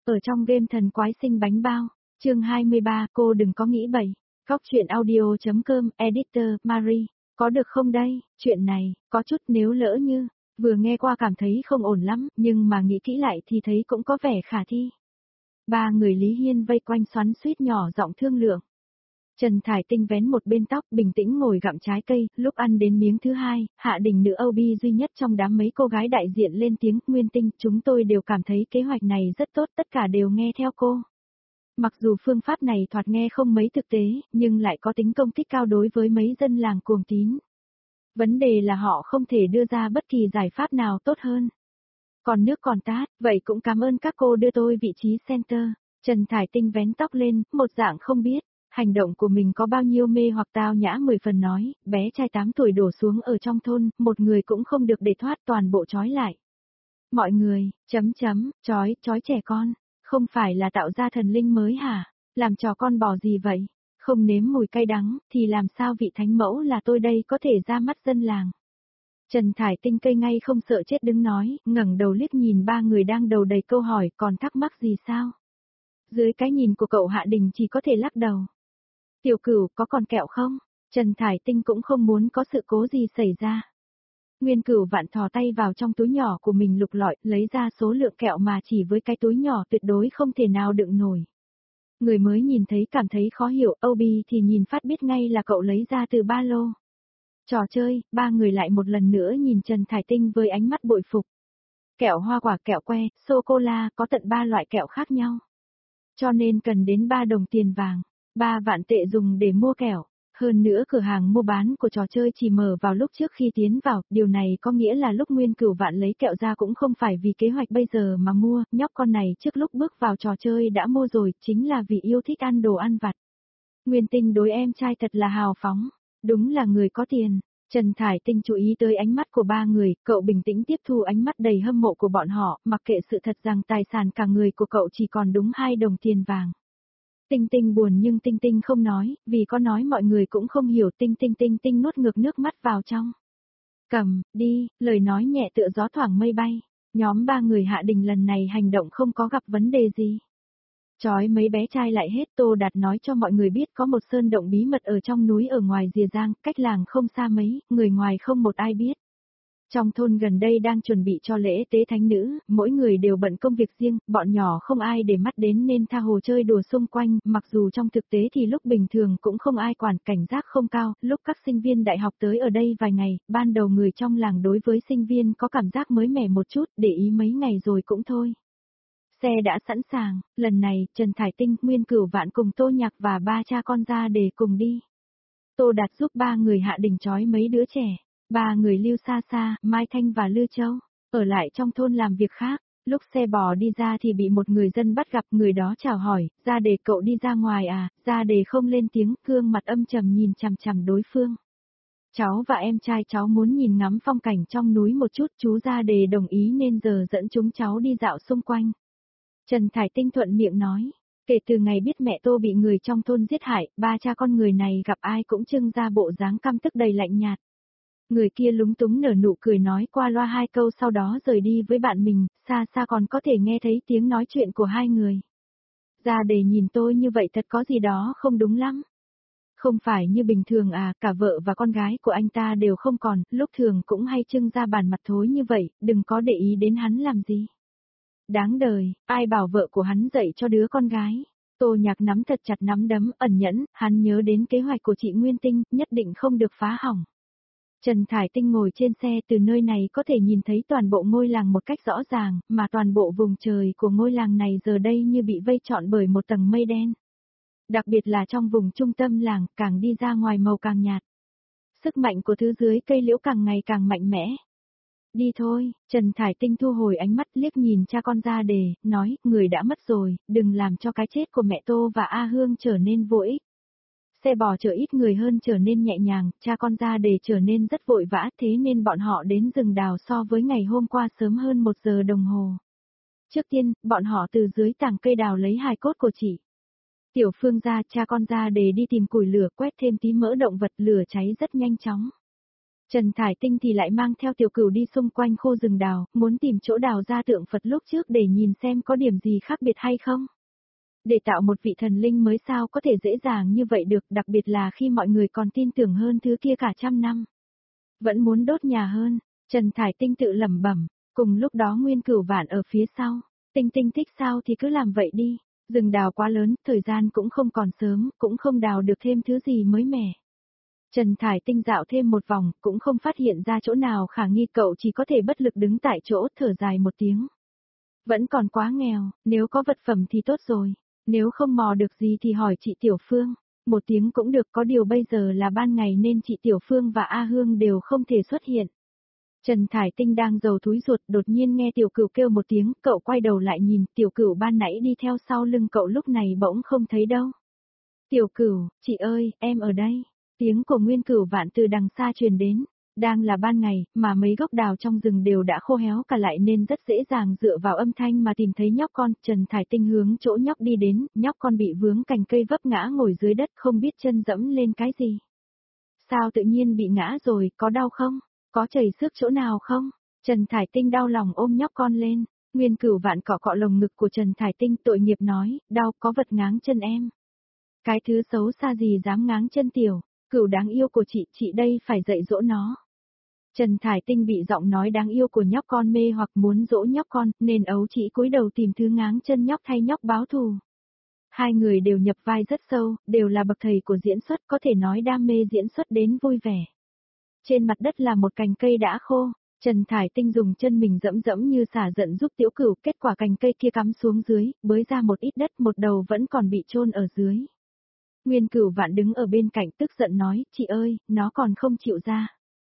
Ở trong game thần quái sinh bánh bao, chương 23, cô đừng có nghĩ bậy. Góc truyện audio.com, editor, Marie, có được không đây, chuyện này, có chút nếu lỡ như, vừa nghe qua cảm thấy không ổn lắm, nhưng mà nghĩ kỹ lại thì thấy cũng có vẻ khả thi. Ba người Lý Hiên vây quanh xoắn xuýt nhỏ giọng thương lượng. Trần Thải Tinh vén một bên tóc bình tĩnh ngồi gặm trái cây, lúc ăn đến miếng thứ hai, Hạ Đình nữ OB duy nhất trong đám mấy cô gái đại diện lên tiếng, Nguyên Tinh, chúng tôi đều cảm thấy kế hoạch này rất tốt, tất cả đều nghe theo cô. Mặc dù phương pháp này thoạt nghe không mấy thực tế, nhưng lại có tính công kích cao đối với mấy dân làng cuồng tín. Vấn đề là họ không thể đưa ra bất kỳ giải pháp nào tốt hơn. Còn nước còn tát, vậy cũng cảm ơn các cô đưa tôi vị trí center. Trần Thải Tinh vén tóc lên, một dạng không biết. Hành động của mình có bao nhiêu mê hoặc tao nhã 10 phần nói, bé trai 8 tuổi đổ xuống ở trong thôn, một người cũng không được để thoát, toàn bộ trói lại. Mọi người, trói trẻ con, không phải là tạo ra thần linh mới hả? Làm trò con bò gì vậy? Không nếm mùi cay đắng, thì làm sao vị thánh mẫu là tôi đây có thể ra mắt dân làng? Trần Thải Tinh cây ngay không sợ chết đứng nói, ngẩng đầu liếc nhìn ba người đang đầu đầy câu hỏi, còn thắc mắc gì sao? Dưới cái nhìn của cậu Hạ Đình chỉ có thể lắc đầu. Tiểu Cửu, có còn kẹo không? Trần Thải Tinh cũng không muốn có sự cố gì xảy ra. Nguyên Cửu Vạn thò tay vào trong túi nhỏ của mình lục lọi, lấy ra số lượng kẹo mà chỉ với cái túi nhỏ tuyệt đối không thể nào đựng nổi. Người mới nhìn thấy cảm thấy khó hiểu, Obi thì nhìn phát biết ngay là cậu lấy ra từ ba lô. Trò chơi, ba người lại một lần nữa nhìn Trần Thải Tinh với ánh mắt bội phục. Kẹo hoa quả, kẹo que, sô-cô-la, có tận 3 loại kẹo khác nhau. Cho nên cần đến 3 đồng tiền vàng, 3 vạn tệ dùng để mua kẹo. Hơn nữa cửa hàng mua bán của trò chơi chỉ mở vào lúc trước khi tiến vào, điều này có nghĩa là lúc Nguyên Cửu Vạn lấy kẹo ra cũng không phải vì kế hoạch bây giờ mà mua, nhóc con này trước lúc bước vào trò chơi đã mua rồi, chính là vì yêu thích ăn đồ ăn vặt. Nguyên Tinh đối em trai thật là hào phóng, đúng là người có tiền. Trần Thải Tinh chú ý tới ánh mắt của ba người, cậu bình tĩnh tiếp thu ánh mắt đầy hâm mộ của bọn họ, mặc kệ sự thật rằng tài sản cả người của cậu chỉ còn đúng 2 đồng tiền vàng. Tinh Tinh buồn nhưng Tinh Tinh không nói, vì có nói mọi người cũng không hiểu. Tinh nuốt ngược nước mắt vào trong. Cầm, đi, lời nói nhẹ tựa gió thoảng mây bay. Nhóm ba người Hạ Đình lần này hành động không có gặp vấn đề gì. Chói mấy bé trai lại hết. Tô Đạt nói cho mọi người biết có một sơn động bí mật ở trong núi ở ngoài rìa Giang, cách làng không xa mấy, người ngoài không một ai biết. Trong thôn gần đây đang chuẩn bị cho lễ tế thánh nữ, mỗi người đều bận công việc riêng, bọn nhỏ không ai để mắt đến nên tha hồ chơi đùa xung quanh, mặc dù trong thực tế thì lúc bình thường cũng không ai quản, cảnh giác không cao, lúc các sinh viên đại học tới ở đây vài ngày, ban đầu người trong làng đối với sinh viên có cảm giác mới mẻ một chút, để ý mấy ngày rồi cũng thôi. Xe đã sẵn sàng, lần này, Trần Thải Tinh, Nguyên Cửu Vạn cùng Tô Nhạc và ba cha con ra để cùng đi. Tô Đạt giúp ba người Hạ Đình trói mấy đứa trẻ. Ba người Lưu Sa Sa, Mai Thanh và Lư Châu, ở lại trong thôn làm việc khác. Lúc xe bò đi ra thì bị một người dân bắt gặp, người đó chào hỏi, ra để cậu đi ra ngoài à, ra để không lên tiếng, gương mặt âm trầm nhìn chằm chằm đối phương. Cháu và em trai cháu muốn nhìn ngắm phong cảnh trong núi một chút, chú ra để đồng ý nên giờ dẫn chúng cháu đi dạo xung quanh. Trần Thải Tinh thuận miệng nói, kể từ ngày biết mẹ Tô bị người trong thôn giết hại, ba cha con người này gặp ai cũng trưng ra bộ dáng căm tức đầy lạnh nhạt. Người kia lúng túng nở nụ cười nói qua loa 2 câu sau đó rời đi với bạn mình, xa xa còn có thể nghe thấy tiếng nói chuyện của hai người. Ra để nhìn tôi như vậy thật có gì đó không đúng lắm. Không phải như bình thường à, cả vợ và con gái của anh ta đều không còn, lúc thường cũng hay trưng ra bản mặt thối như vậy, đừng có để ý đến hắn làm gì. Đáng đời, ai bảo vợ của hắn dạy cho đứa con gái. Tô Nhạc nắm thật chặt nắm đấm, ẩn nhẫn, hắn nhớ đến kế hoạch của chị Nguyên Tinh, nhất định không được phá hỏng. Trần Thải Tinh ngồi trên xe, từ nơi này có thể nhìn thấy toàn bộ ngôi làng một cách rõ ràng, mà toàn bộ vùng trời của ngôi làng này giờ đây như bị vây trọn bởi một tầng mây đen. Đặc biệt là trong vùng trung tâm làng, càng đi ra ngoài màu càng nhạt. Sức mạnh của thứ dưới cây liễu càng ngày càng mạnh mẽ. Đi thôi, Trần Thải Tinh thu hồi ánh mắt liếc nhìn cha con ra đề, nói, người đã mất rồi, đừng làm cho cái chết của mẹ Tô và A Hương trở nên vô ích. Xe bò chở ít người hơn trở nên nhẹ nhàng, cha con ra để trở nên rất vội vã, thế nên bọn họ đến rừng đào so với ngày hôm qua sớm hơn 1 giờ đồng hồ. Trước tiên, bọn họ từ dưới tảng cây đào lấy hài cốt của chị Tiểu Phương ra, cha con ra để đi tìm củi lửa, quét thêm tí mỡ động vật, lửa cháy rất nhanh chóng. Trần Thải Tinh thì lại mang theo Tiểu Cửu đi xung quanh khu rừng đào, muốn tìm chỗ đào ra tượng Phật lúc trước để nhìn xem có điểm gì khác biệt hay không. Để tạo một vị thần linh mới sao có thể dễ dàng như vậy được, đặc biệt là khi mọi người còn tin tưởng hơn thứ kia cả trăm năm. Vẫn muốn đốt nhà hơn, Trần Thải Tinh tự lẩm bẩm, cùng lúc đó Nguyên Cửu Vạn ở phía sau, Tinh Tinh thích sao thì cứ làm vậy đi, rừng đào quá lớn, thời gian cũng không còn sớm, cũng không đào được thêm thứ gì mới mẻ. Trần Thải Tinh dạo thêm một vòng, cũng không phát hiện ra chỗ nào khả nghi, cậu chỉ có thể bất lực đứng tại chỗ thở dài một tiếng. Vẫn còn quá nghèo, nếu có vật phẩm thì tốt rồi, nếu không mò được gì thì hỏi chị Tiểu Phương, một tiếng cũng được, có điều bây giờ là ban ngày nên chị Tiểu Phương và A Hương đều không thể xuất hiện. Trần Thải Tinh đang giầu thúi ruột, đột nhiên nghe Tiểu Cửu kêu một tiếng, cậu quay đầu lại nhìn, Tiểu Cửu ban nãy đi theo sau lưng cậu lúc này bỗng không thấy đâu. Tiểu Cửu, chị ơi, em ở đây. Tiếng của Nguyên Cửu Vạn từ đằng xa truyền đến, đang là ban ngày, mà mấy gốc đào trong rừng đều đã khô héo cả lại nên rất dễ dàng dựa vào âm thanh mà tìm thấy nhóc con. Trần Thải Tinh hướng chỗ nhóc đi đến, nhóc con bị vướng cành cây vấp ngã ngồi dưới đất không biết chân dẫm lên cái gì. Sao tự nhiên bị ngã rồi, có đau không? Có chảy xước chỗ nào không? Trần Thải Tinh đau lòng ôm nhóc con lên, Nguyên Cửu Vạn cọ cọ lồng ngực của Trần Thải Tinh tội nghiệp nói, đau, có vật ngáng chân em. Cái thứ xấu xa gì dám ngáng chân Tiểu Cửu đáng yêu của chị đây phải dạy dỗ nó. Trần Thải Tinh bị giọng nói đáng yêu của nhóc con mê hoặc muốn dỗ nhóc con, nên ấu chỉ cúi đầu tìm thứ ngáng chân nhóc thay nhóc báo thù. Hai người đều nhập vai rất sâu, đều là bậc thầy của diễn xuất, có thể nói đam mê diễn xuất đến vui vẻ. Trên mặt đất là một cành cây đã khô, Trần Thải Tinh dùng chân mình dẫm dẫm như xả giận giúp Tiểu Cửu, kết quả cành cây kia cắm xuống dưới, bới ra một ít đất, một đầu vẫn còn bị chôn ở dưới. Nguyên Cửu Vạn đứng ở bên cạnh tức giận nói, chị ơi, nó còn không chịu ra.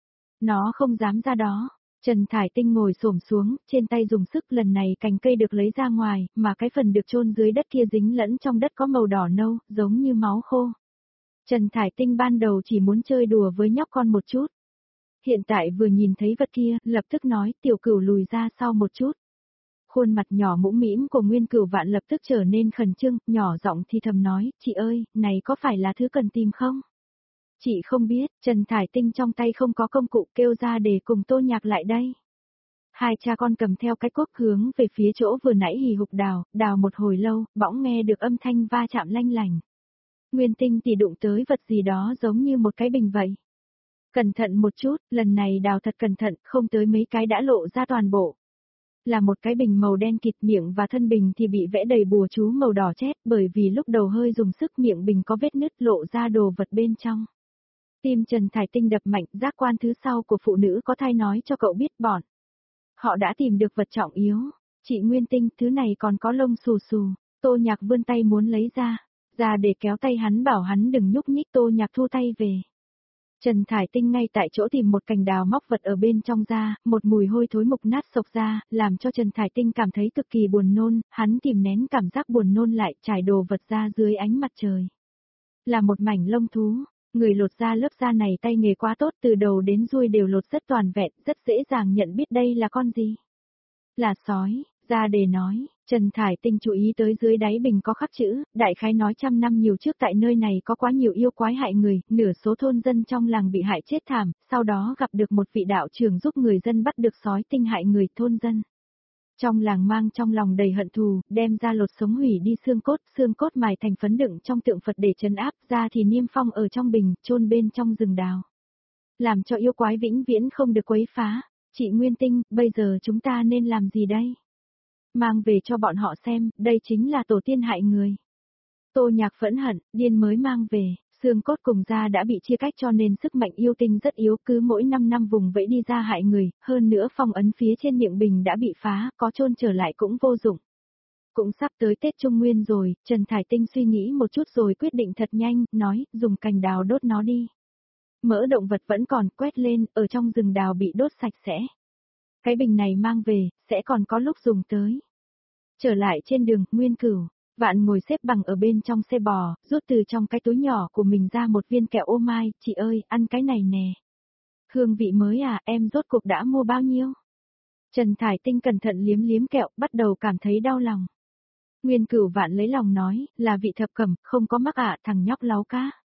Nó không dám ra đó. Trần Thải Tinh ngồi xổm xuống, trên tay dùng sức, lần này cành cây được lấy ra ngoài, mà cái phần được chôn dưới đất kia dính lẫn trong đất có màu đỏ nâu, giống như máu khô. Trần Thải Tinh ban đầu chỉ muốn chơi đùa với nhóc con một chút. Hiện tại vừa nhìn thấy vật kia, lập tức nói, Tiểu Cửu lùi ra sau một chút. Khuôn mặt nhỏ mũm mĩm của Nguyên Cửu Vạn lập tức trở nên khẩn trương, nhỏ giọng thì thầm nói, chị ơi, này có phải là thứ cần tìm không? Chị không biết, Trần Thải Tinh trong tay không có công cụ, kêu ra để cùng Tô Nhạc lại đây. Hai cha con cầm theo cái cuốc hướng về phía chỗ vừa nãy hì hục đào một hồi lâu, bỗng nghe được âm thanh va chạm lanh lành. Nguyên Tinh thì đụng tới vật gì đó giống như một cái bình vậy. Cẩn thận một chút, lần này đào thật cẩn thận, không tới mấy cái đã lộ ra toàn bộ. Là một cái bình màu đen kịt, miệng và thân bình thì bị vẽ đầy bùa chú màu đỏ chét, bởi vì lúc đầu hơi dùng sức miệng bình có vết nứt lộ ra đồ vật bên trong. Tim Trần Thải Tinh đập mạnh, giác quan thứ sau của phụ nữ có thai nói cho cậu biết bọn. Họ đã tìm được vật trọng yếu. Chị Nguyên Tinh, thứ này còn có lông xù xù. Tô Nhạc vươn tay muốn lấy ra để kéo tay hắn, bảo hắn đừng nhúc nhích. Tô Nhạc thu tay về. Trần Thải Tinh ngay tại chỗ tìm một cành đào móc vật ở bên trong ra, một mùi hôi thối mục nát xộc ra, làm cho Trần Thải Tinh cảm thấy cực kỳ buồn nôn, hắn kìm nén cảm giác buồn nôn lại, trải đồ vật ra dưới ánh mặt trời. Là một mảnh lông thú, người lột da lớp da này tay nghề quá tốt, từ đầu đến đuôi đều lột rất toàn vẹn, rất dễ dàng nhận biết đây là con gì. Là sói, Ra đề nói. Trần Thải Tinh chú ý tới dưới đáy bình có khắc chữ, đại khái nói trăm năm nhiều trước tại nơi này có quá nhiều yêu quái hại người, nửa số thôn dân trong làng bị hại chết thảm, sau đó gặp được một vị đạo trưởng giúp người dân bắt được sói tinh hại người thôn dân. Trong làng mang trong lòng đầy hận thù, đem ra lột sống hủy đi xương cốt mài thành phấn đựng trong tượng Phật để trấn áp, ra thì niêm phong ở trong bình, chôn bên trong rừng đào. Làm cho yêu quái vĩnh viễn không được quấy phá. Chị Nguyên Tinh, bây giờ chúng ta nên làm gì đây? Mang về cho bọn họ xem, đây chính là tổ tiên hại người. Tô Nhạc phẫn hận, điên mới mang về, xương cốt cùng da đã bị chia cách cho nên sức mạnh yêu tinh rất yếu, cứ mỗi 5 năm vùng vẫy đi ra hại người, hơn nữa phong ấn phía trên miệng bình đã bị phá, có chôn trở lại cũng vô dụng. Cũng sắp tới Tết Trung Nguyên rồi, Trần Thải Tinh suy nghĩ một chút rồi quyết định thật nhanh, nói, dùng cành đào đốt nó đi. Mỡ động vật vẫn còn, quét lên, ở trong rừng đào bị đốt sạch sẽ. Cái bình này mang về, sẽ còn có lúc dùng tới. Trở lại trên đường, Nguyên Cửu Vạn ngồi xếp bằng ở bên trong xe bò, rút từ trong cái túi nhỏ của mình ra một viên kẹo ô mai, chị ơi, ăn cái này nè. Hương vị mới à, em rốt cuộc đã mua bao nhiêu? Trần Thải Tinh cẩn thận liếm liếm kẹo, bắt đầu cảm thấy đau lòng. Nguyên Cửu Vạn lấy lòng nói, là vị thập cẩm, không có mắc ạ, thằng nhóc láu cá.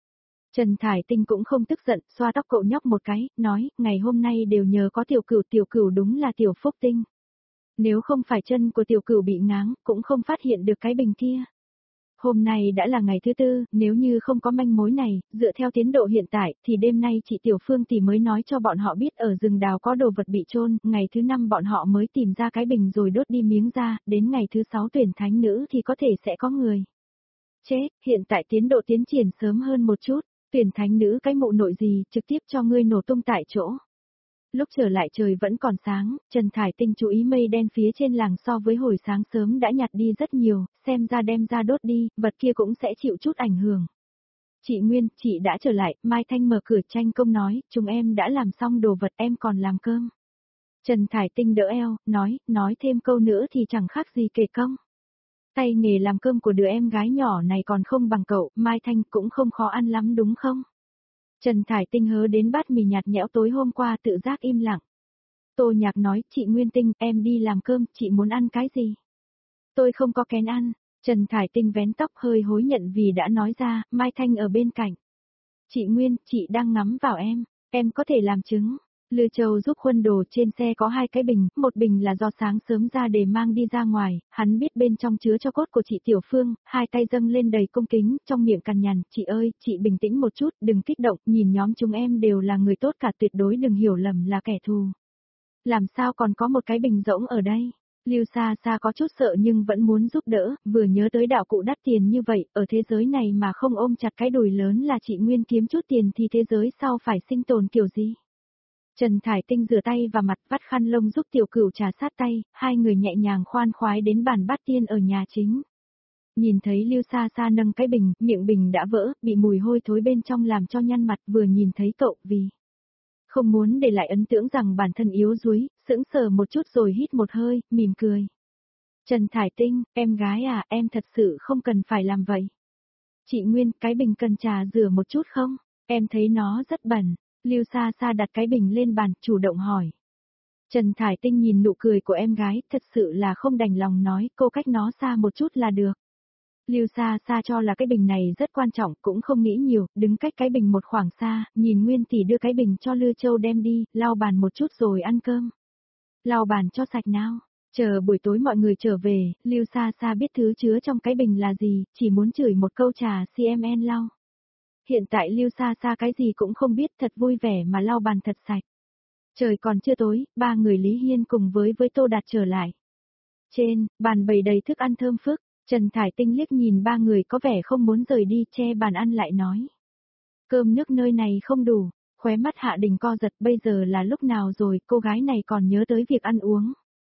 Trần Thải Tinh cũng không tức giận, xoa tóc cậu nhóc một cái, nói, ngày hôm nay đều nhờ có tiểu cửu đúng là tiểu phúc tinh. Nếu không phải chân của tiểu cửu bị ngáng, cũng không phát hiện được cái bình kia. Hôm nay đã là ngày thứ tư, nếu như không có manh mối này, dựa theo tiến độ hiện tại, thì đêm nay chị Tiểu Phương thì mới nói cho bọn họ biết ở rừng đào có đồ vật bị chôn, ngày thứ năm bọn họ mới tìm ra cái bình rồi đốt đi miếng ra, đến ngày thứ sáu tuyển thánh nữ thì có thể sẽ có người. Chết, hiện tại tiến độ tiến triển sớm hơn một chút, tuyển thánh nữ cái mụ nội gì, trực tiếp cho ngươi nổ tung tại chỗ. Lúc trở lại trời vẫn còn sáng, Trần Thải Tinh chú ý mây đen phía trên làng so với hồi sáng sớm đã nhạt đi rất nhiều, xem ra đem ra đốt đi, vật kia cũng sẽ chịu chút ảnh hưởng. Chị Nguyên, chị đã trở lại, Mai Thanh mở cửa tranh công nói, chúng em đã làm xong đồ vật em còn làm cơm. Trần Thải Tinh đỡ eo, nói thêm câu nữa thì chẳng khác gì kể công. Tay nghề làm cơm của đứa em gái nhỏ này còn không bằng cậu, Mai Thanh cũng không khó ăn lắm đúng không? Trần Thải Tinh hớ đến bát mì nhạt nhẽo tối hôm qua tự giác im lặng. Tô Nhạc nói, chị Nguyên Tinh, em đi làm cơm, chị muốn ăn cái gì? Tôi không có kén ăn. Trần Thải Tinh vén tóc hơi hối nhận vì đã nói ra, Mai Thanh ở bên cạnh. Chị Nguyên, chị đang ngắm vào em có thể làm chứng. Lư Châu giúp khuân đồ trên xe có 2 cái bình, một bình là do sáng sớm ra để mang đi ra ngoài, hắn biết bên trong chứa cho cốt của chị Tiểu Phương, 2 tay dâng lên đầy cung kính, trong miệng cằn nhằn, chị ơi, chị bình tĩnh một chút, đừng kích động, nhìn nhóm chúng em đều là người tốt cả tuyệt đối đừng hiểu lầm là kẻ thù. Làm sao còn có một cái bình rỗng ở đây? Lưu Sa Sa có chút sợ nhưng vẫn muốn giúp đỡ, vừa nhớ tới đạo cụ đắt tiền như vậy, ở thế giới này mà không ôm chặt cái đùi lớn là chị Nguyên kiếm chút tiền thì thế giới sau phải sinh tồn kiểu gì? Trần Thải Tinh rửa tay và mặt vắt khăn lông giúp tiểu cửu trà sát tay, hai người nhẹ nhàng khoan khoái đến bàn bát tiên ở nhà chính. Nhìn thấy Lưu Sa Sa nâng cái bình, miệng bình đã vỡ, bị mùi hôi thối bên trong làm cho nhăn mặt vừa nhìn thấy cậu vì không muốn để lại ấn tượng rằng bản thân yếu đuối, sững sờ một chút rồi hít một hơi, mỉm cười. Trần Thải Tinh, em gái à, em thật sự không cần phải làm vậy. Chị Nguyên, cái bình cần trà rửa một chút không? Em thấy nó rất bẩn. Lưu Sa Sa đặt cái bình lên bàn, chủ động hỏi. Trần Thải Tinh nhìn nụ cười của em gái, thật sự là không đành lòng nói, cô cách nó xa một chút là được. Lưu Sa Sa cho là cái bình này rất quan trọng, cũng không nghĩ nhiều, đứng cách cái bình một khoảng xa, nhìn Nguyên tỷ đưa cái bình cho Lư Châu đem đi, lau bàn một chút rồi ăn cơm. Lau bàn cho sạch nào. Chờ buổi tối mọi người trở về, Lưu Sa Sa biết thứ chứa trong cái bình là gì, chỉ muốn chửi một câu trà CMN lau. Hiện tại Lưu Sa Sa cái gì cũng không biết, thật vui vẻ mà lau bàn thật sạch. Trời còn chưa tối, 3 người Lý Hiên cùng với Tô Đạt trở lại. Trên, bàn bày đầy thức ăn thơm phức, Trần Thải Tinh liếc nhìn 3 người có vẻ không muốn rời đi, che bàn ăn lại nói. Cơm nước nơi này không đủ, khóe mắt Hạ Đình co giật, bây giờ là lúc nào rồi, cô gái này còn nhớ tới việc ăn uống.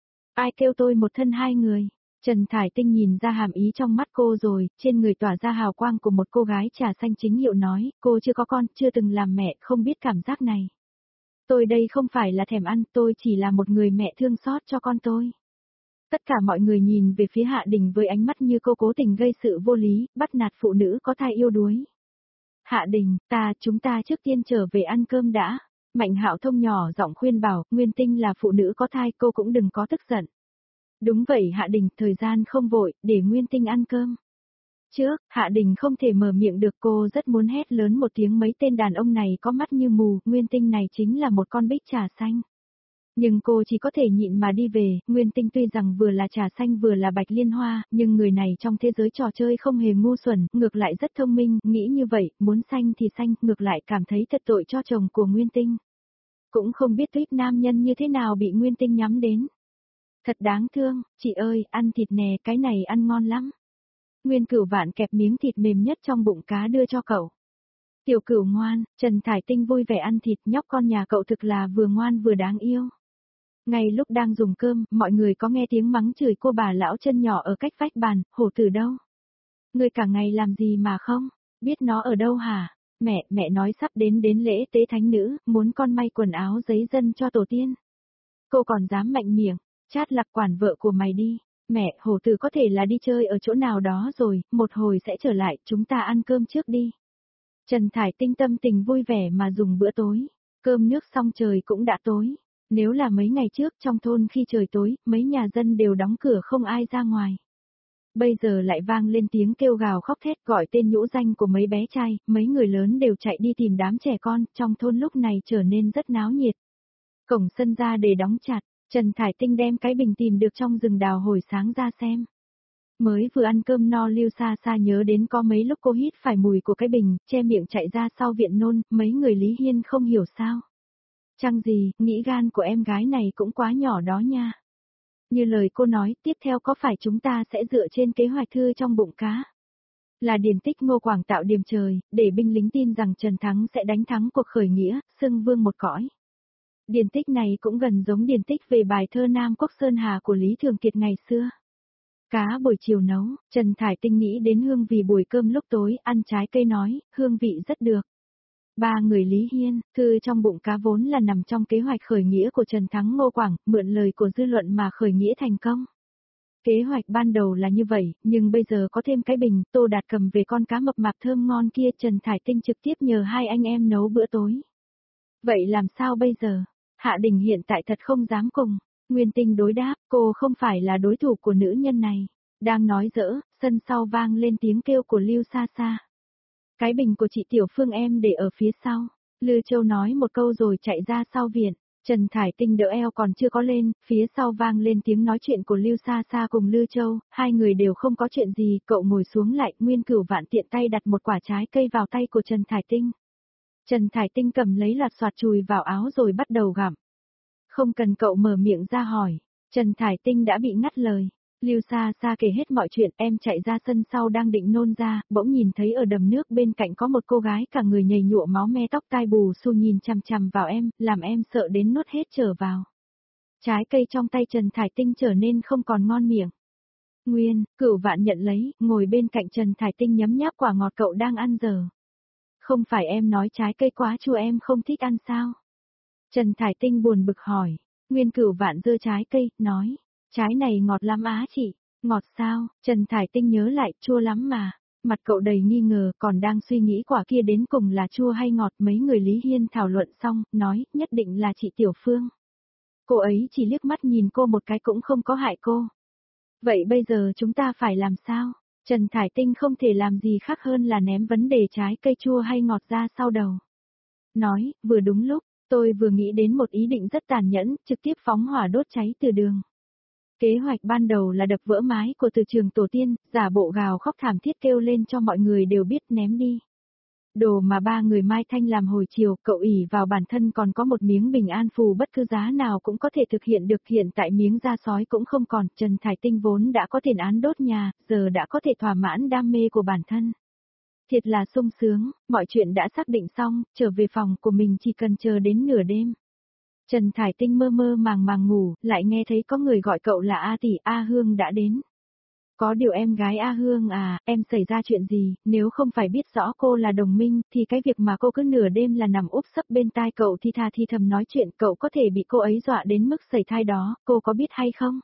Ai kêu tôi một thân 2 người. Trần Thải Tinh nhìn ra hàm ý trong mắt cô rồi, trên người tỏa ra hào quang của một cô gái trà xanh chính hiệu nói, cô chưa có con, chưa từng làm mẹ, không biết cảm giác này. Tôi đây không phải là thèm ăn, tôi chỉ là một người mẹ thương xót cho con tôi. Tất cả mọi người nhìn về phía Hạ Đình với ánh mắt như cô cố tình gây sự vô lý, bắt nạt phụ nữ có thai yêu đuối. Hạ Đình, chúng ta trước tiên trở về ăn cơm đã. Mạnh Hạo Thông nhỏ giọng khuyên bảo, Nguyên Tinh là phụ nữ có thai, cô cũng đừng có tức giận. Đúng vậy Hạ Đình, thời gian không vội, để Nguyên Tinh ăn cơm. Trước, Hạ Đình không thể mở miệng được, cô rất muốn hét lớn một tiếng mấy tên đàn ông này có mắt như mù, Nguyên Tinh này chính là một con bích trà xanh. Nhưng cô chỉ có thể nhịn mà đi về, Nguyên Tinh tuy rằng vừa là trà xanh vừa là bạch liên hoa, nhưng người này trong thế giới trò chơi không hề ngu xuẩn, ngược lại rất thông minh, nghĩ như vậy, muốn xanh thì xanh, ngược lại cảm thấy thật tội cho chồng của Nguyên Tinh. Cũng không biết tuyết nam nhân như thế nào bị Nguyên Tinh nhắm đến. Thật đáng thương, chị ơi, ăn thịt nè, cái này ăn ngon lắm. Nguyên Cửu Vạn kẹp miếng thịt mềm nhất trong bụng cá đưa cho cậu. Tiểu Cửu ngoan, Trần Thải Tinh vui vẻ ăn thịt, nhóc con nhà cậu thực là vừa ngoan vừa đáng yêu. Ngay lúc đang dùng cơm, mọi người có nghe tiếng mắng chửi cô bà lão chân nhỏ ở cách vách bàn, hổ tử đâu? Người cả ngày làm gì mà không? Biết nó ở đâu hả? Mẹ nói sắp đến lễ tế thánh nữ, muốn con may quần áo giấy dân cho tổ tiên. Cô còn dám mạnh miệng, chát lạc quản vợ của mày đi. Mẹ, hổ tử có thể là đi chơi ở chỗ nào đó rồi, một hồi sẽ trở lại, chúng ta ăn cơm trước đi. Trần Thải Tinh tâm tình vui vẻ mà dùng bữa tối. Cơm nước xong trời cũng đã tối. Nếu là mấy ngày trước trong thôn khi trời tối, mấy nhà dân đều đóng cửa không ai ra ngoài. Bây giờ lại vang lên tiếng kêu gào khóc thét gọi tên nhũ danh của mấy bé trai, mấy người lớn đều chạy đi tìm đám trẻ con, trong thôn lúc này trở nên rất náo nhiệt. Cổng sân ra để đóng chặt, Trần Thải Tinh đem cái bình tìm được trong rừng đào hồi sáng ra xem. Mới vừa ăn cơm no Lưu Sa Sa nhớ đến có mấy lúc cô hít phải mùi của cái bình, che miệng chạy ra sau viện nôn, mấy người Lý Hiên không hiểu sao. Chăng gì, nghĩ gan của em gái này cũng quá nhỏ đó nha. Như lời cô nói, tiếp theo có phải chúng ta sẽ dựa trên kế hoạch thư trong bụng cá? Là điển tích Ngô Quảng tạo điềm trời, để binh lính tin rằng Trần Thắng sẽ đánh thắng cuộc khởi nghĩa, xưng vương một cõi. Điển tích này cũng gần giống điển tích về bài thơ Nam Quốc Sơn Hà của Lý Thường Kiệt ngày xưa. Cá buổi chiều nấu, Trần Thải Tinh nghĩ đến hương vị buổi cơm lúc tối, ăn trái cây nói, hương vị rất được. Ba người Lý Hiên, thư trong bụng cá vốn là nằm trong kế hoạch khởi nghĩa của Trần Thắng Ngô Quảng, mượn lời của dư luận mà khởi nghĩa thành công. Kế hoạch ban đầu là như vậy, nhưng bây giờ có thêm cái bình, Tô Đạt cầm về con cá mập mạp thơm ngon kia, Trần Thải Tinh trực tiếp nhờ hai anh em nấu bữa tối. Vậy làm sao bây giờ? Hạ Đình hiện tại thật không dám cùng. Nguyên Tinh đối đáp, cô không phải là đối thủ của nữ nhân này. Đang nói dỡ, sân sau vang lên tiếng kêu của Lưu Sa Sa. Cái bình của chị Tiểu Phương em để ở phía sau. Lư Châu nói một câu rồi chạy ra sau viện. Trần Thải Tinh đỡ eo còn chưa có lên, phía sau vang lên tiếng nói chuyện của Lưu Sa Sa cùng Lư Châu, hai người đều không có chuyện gì, cậu ngồi xuống lại, Nguyên Cửu Vạn tiện tay đặt một quả trái cây vào tay của Trần Thải Tinh. Trần Thải Tinh cầm lấy loạt soạt chùi vào áo rồi bắt đầu gặm. Không cần cậu mở miệng ra hỏi, Trần Thải Tinh đã bị ngắt lời. Lưu Sa Sa kể hết mọi chuyện, em chạy ra sân sau đang định nôn ra, bỗng nhìn thấy ở đầm nước bên cạnh có một cô gái cả người nhầy nhụa máu me tóc tai bù xù nhìn chằm chằm vào em, làm em sợ đến nuốt hết trở vào. Trái cây trong tay Trần Thải Tinh trở nên không còn ngon miệng. Nguyên, Cửu Vạn nhận lấy, ngồi bên cạnh Trần Thải Tinh nhấm nháp quả ngọt cậu đang ăn giờ. Không phải em nói trái cây quá chua em không thích ăn sao? Trần Thải Tinh buồn bực hỏi. Nguyên Cửu Vạn giơ trái cây, nói. Trái này ngọt lắm á chị. Ngọt sao? Trần Thải Tinh nhớ lại, chua lắm mà. Mặt cậu đầy nghi ngờ, còn đang suy nghĩ quả kia đến cùng là chua hay ngọt. Mấy người Lý Hiên thảo luận xong, nói, nhất định là chị Tiểu Phương. Cô ấy chỉ liếc mắt nhìn cô một cái cũng không có hại cô. Vậy bây giờ chúng ta phải làm sao? Trần Thải Tinh không thể làm gì khác hơn là ném vấn đề trái cây chua hay ngọt ra sau đầu. Nói, vừa đúng lúc, tôi vừa nghĩ đến một ý định rất tàn nhẫn, trực tiếp phóng hỏa đốt cháy từ đường. Kế hoạch ban đầu là đập vỡ mái của từ trường tổ tiên, giả bộ gào khóc thảm thiết kêu lên cho mọi người đều biết ném đi. Đồ mà ba người Mai Thanh làm hồi chiều, cậu ỷ vào bản thân còn có một miếng bình an phù bất cứ giá nào cũng có thể thực hiện được, hiện tại miếng da sói cũng không còn, Trần Thải Tinh vốn đã có tiền án đốt nhà, giờ đã có thể thỏa mãn đam mê của bản thân. Thiệt là sung sướng, mọi chuyện đã xác định xong, trở về phòng của mình chỉ cần chờ đến nửa đêm. Trần Thải Tinh mơ mơ màng màng ngủ, lại nghe thấy có người gọi cậu là A tỷ, A Hương đã đến. Có điều em gái A Hương à, em xảy ra chuyện gì, nếu không phải biết rõ cô là đồng minh, thì cái việc mà cô cứ nửa đêm là nằm úp sấp bên tai cậu thì thà thì thầm nói chuyện, cậu có thể bị cô ấy dọa đến mức sẩy thai đó, cô có biết hay không?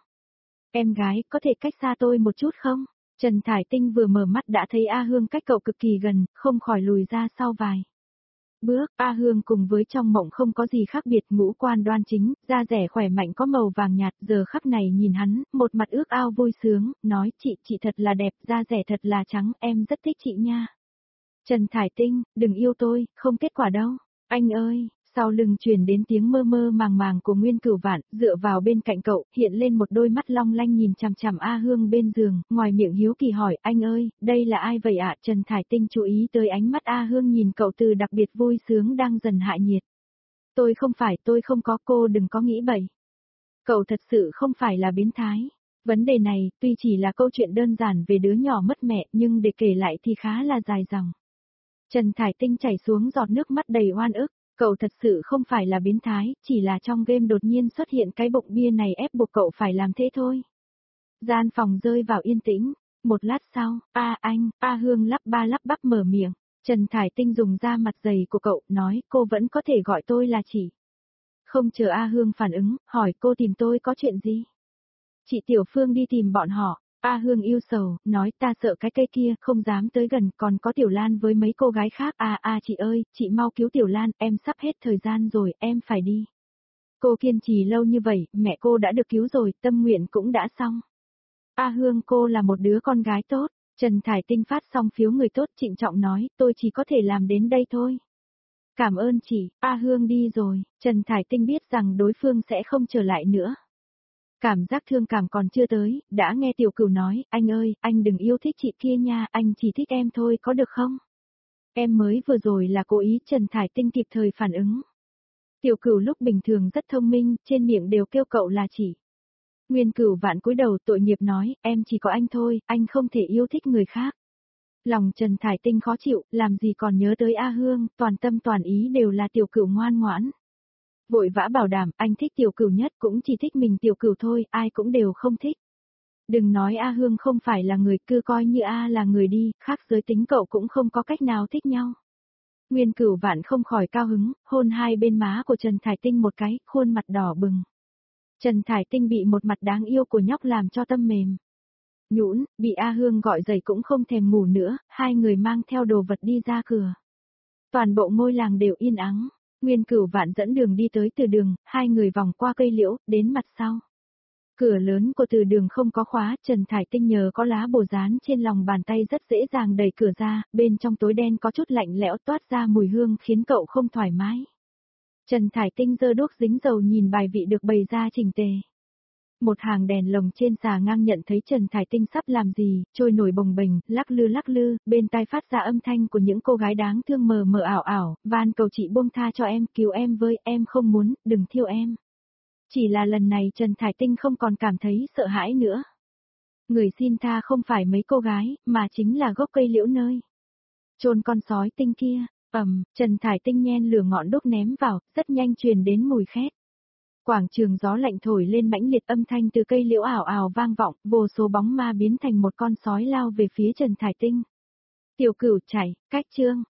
Em gái, có thể cách xa tôi một chút không? Trần Thải Tinh vừa mở mắt đã thấy A Hương cách cậu cực kỳ gần, không khỏi lùi ra sau vài bước. A Hương cùng với trong mộng không có gì khác biệt, ngũ quan đoan chính, da dẻ khỏe mạnh có màu vàng nhạt, giờ khắc này nhìn hắn, một mặt ước ao vui sướng, nói chị thật là đẹp, da dẻ thật là trắng, em rất thích chị nha. Trần Thải Tinh, đừng yêu tôi, không kết quả đâu. Anh ơi, sau lưng truyền đến tiếng mơ mơ màng màng của Nguyên Cửu Vạn, dựa vào bên cạnh cậu, hiện lên một đôi mắt long lanh nhìn chằm chằm A Hương bên giường, ngoài miệng hiếu kỳ hỏi, anh ơi, đây là ai vậy ạ? Trần Thải Tinh chú ý tới ánh mắt A Hương nhìn cậu từ đặc biệt vui sướng đang dần hạ nhiệt. Tôi không có, cô đừng có nghĩ bậy. Cậu thật sự không phải là biến thái. Vấn đề này, tuy chỉ là câu chuyện đơn giản về đứa nhỏ mất mẹ, nhưng để kể lại thì khá là dài dòng. Trần Thải Tinh chảy xuống giọt nước mắt đầy oan ức. Cậu thật sự không phải là biến thái, chỉ là trong game đột nhiên xuất hiện cái bụng bia này ép buộc cậu phải làm thế thôi. Gian phòng rơi vào yên tĩnh. Một lát sau, A Hương lắp ba lắp bắp mở miệng. Trần Thải Tinh dùng da mặt dày của cậu, nói cô vẫn có thể gọi tôi là chị. Không chờ A Hương phản ứng, hỏi cô tìm tôi có chuyện gì? Chị Tiểu Phương đi tìm bọn họ. A Hương yêu sầu, nói ta sợ cái cây kia, không dám tới gần, còn có Tiểu Lan với mấy cô gái khác. Chị ơi, chị mau cứu Tiểu Lan, em sắp hết thời gian rồi, em phải đi. Cô kiên trì lâu như vậy, mẹ cô đã được cứu rồi, tâm nguyện cũng đã xong. A Hương cô là một đứa con gái tốt. Trần Thải Tinh phát xong phiếu người tốt trịnh trọng nói, tôi chỉ có thể làm đến đây thôi. Cảm ơn chị, A Hương đi rồi, Trần Thải Tinh biết rằng đối phương sẽ không trở lại nữa. Cảm giác thương cảm còn chưa tới, đã nghe Tiểu Cửu nói, anh ơi, anh đừng yêu thích chị kia nha, anh chỉ thích em thôi có được không? Em mới vừa rồi là cố ý. Trần Thải Tinh kịp thời phản ứng. Tiểu Cửu lúc bình thường rất thông minh, trên miệng đều kêu cậu là chị. Nguyên Cửu Vạn cúi đầu tội nghiệp nói, em chỉ có anh thôi, anh không thể yêu thích người khác. Lòng Trần Thải Tinh khó chịu, làm gì còn nhớ tới A Hương, toàn tâm toàn ý đều là Tiểu Cửu ngoan ngoãn. Vội vã bảo đảm, anh thích Tiểu Cửu nhất, cũng chỉ thích mình Tiểu Cửu thôi, ai cũng đều không thích. Đừng nói A Hương không phải là người, cứ coi như A là người đi, khác giới tính cậu cũng không có cách nào thích nhau. Nguyên Cửu Vạn không khỏi cao hứng, hôn hai bên má của Trần Thải Tinh một cái, khuôn mặt đỏ bừng. Trần Thải Tinh bị một mặt đáng yêu của nhóc làm cho tâm mềm. Nhũn, bị A Hương gọi dậy cũng không thèm ngủ nữa, hai người mang theo đồ vật đi ra cửa. Toàn bộ ngôi làng đều yên ắng. Nguyên Cửu Vạn dẫn đường đi tới từ đường, hai người vòng qua cây liễu, đến mặt sau. Cửa lớn của từ đường không có khóa, Trần Thải Tinh nhờ có lá bồ dán trên lòng bàn tay rất dễ dàng đẩy cửa ra, bên trong tối đen có chút lạnh lẽo toát ra mùi hương khiến cậu không thoải mái. Trần Thải Tinh giơ đuốc dính dầu nhìn bài vị được bày ra chỉnh tề. Một hàng đèn lồng trên xà ngang nhận thấy Trần Thải Tinh sắp làm gì, trôi nổi bồng bềnh, lắc lư, bên tai phát ra âm thanh của những cô gái đáng thương mờ mờ ảo ảo, van cầu chị buông tha cho em, cứu em với, em không muốn, đừng thiêu em. Chỉ là lần này Trần Thải Tinh không còn cảm thấy sợ hãi nữa. Người xin tha không phải mấy cô gái, mà chính là gốc cây liễu nơi chôn con sói tinh kia. Trần Thải Tinh nhen lửa ngọn đốt ném vào, rất nhanh truyền đến mùi khét. Quảng trường gió lạnh thổi lên mãnh liệt, âm thanh từ cây liễu ảo ảo vang vọng, vô số bóng ma biến thành một con sói lao về phía Trần Thải Tinh. Tiểu Cửu chạy, cách chương.